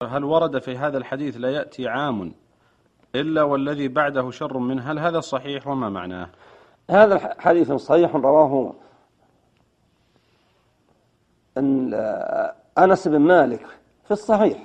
هل ورد في هذا الحديث لا يأتي عام إلا والذي بعده شر منه؟ هل هذا صحيح وما معناه؟ هذا حديث صحيح رواه أنس بن مالك في الصحيح،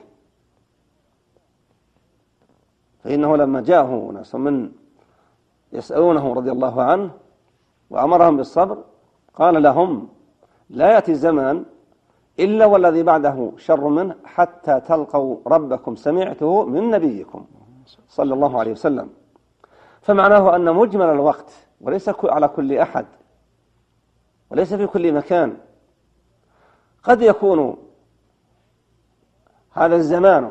فإنه لما جاءه ناس من يسألونه رضي الله عنه وأمرهم بالصبر قال لهم لا يأتي زمان إلا والذي بعده شر منه حتى تلقوا ربكم سمعته من نبيكم صلى الله عليه وسلم. فمعناه أن مجمل الوقت وليس على كل أحد وليس في كل مكان، قد يكون هذا الزمان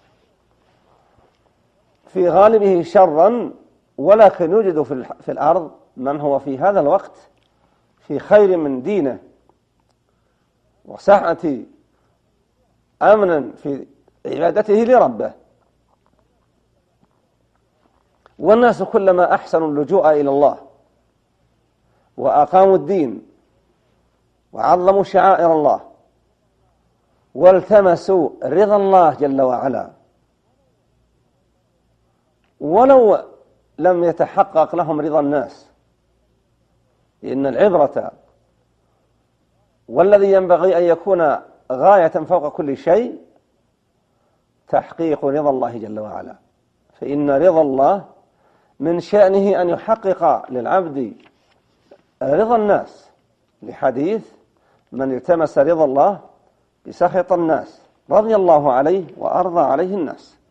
في غالبه شرا، ولكن يوجد في الأرض من هو في هذا الوقت في خير من دينه وسعة أمنا في عبادته لربه. والناس كلما أحسنوا اللجوء إلى الله وأقاموا الدين وعظموا شعائر الله والتمسوا رضا الله جل وعلا، ولو لم يتحقق لهم رضا الناس، إن العبرة والذي ينبغي أن يكون غاية فوق كل شيء تحقيق رضا الله جل وعلا، فإن رضا الله من شأنه أن يحقق للعبد رضا الناس، لحديث من التمس رضا الله بسخط الناس رضي الله عليه وأرضى عليه الناس.